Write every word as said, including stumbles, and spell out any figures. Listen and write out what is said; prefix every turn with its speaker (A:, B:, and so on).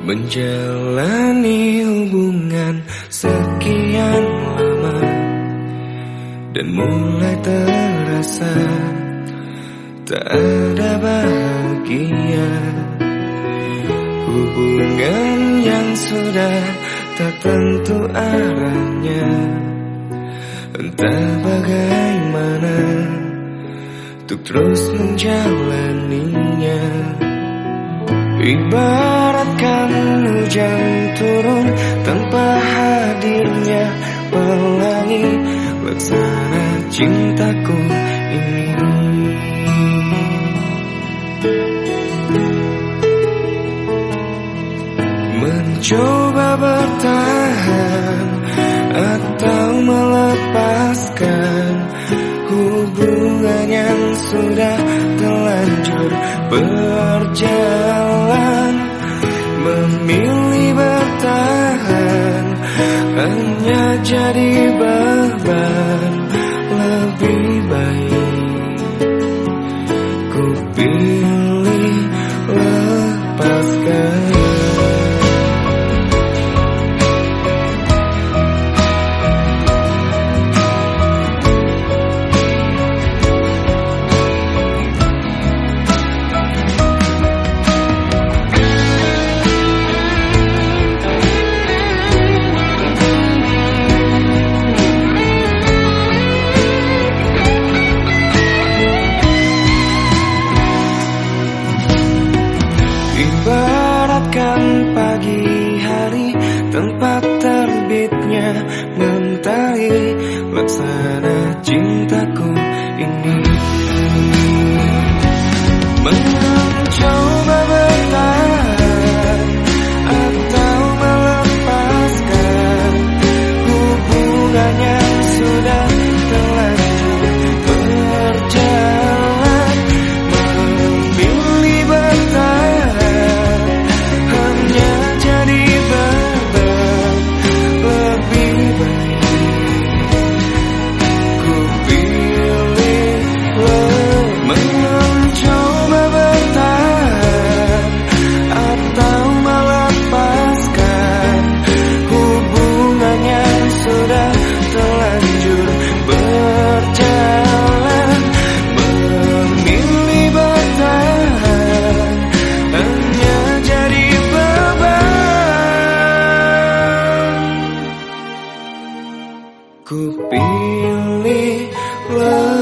A: Menjalani hubungan sekian lama dan mulai terasa tak ada bahagia. Hubungan yang sudah tak tentu arahnya, entah bagaimana untuk terus menjalaninya. Ibaratkan hujan turun tanpa hadirnya pelangi, laksana cintaku ini. Mencoba bertahan atau melepaskan hubungan yang sudah terlanjur berjalan. Memilih bertahan hanya jadi beban. Lebih baik ku pilih lepaskan. Ibaratkan pagi hari tempat terbitnya mentari, laksana cintaku ini. Mencoba bertahan atau melepaskan hubungan yang sudah terlanjur berjalan. Memilih bertahan hanya jadi beban. Lebih baik ku pilih mencoba bertahan atau melepaskan hubungan yang sudah terlanjur berjalan. Memilih bertahan hanya jadi beban. Ku pilih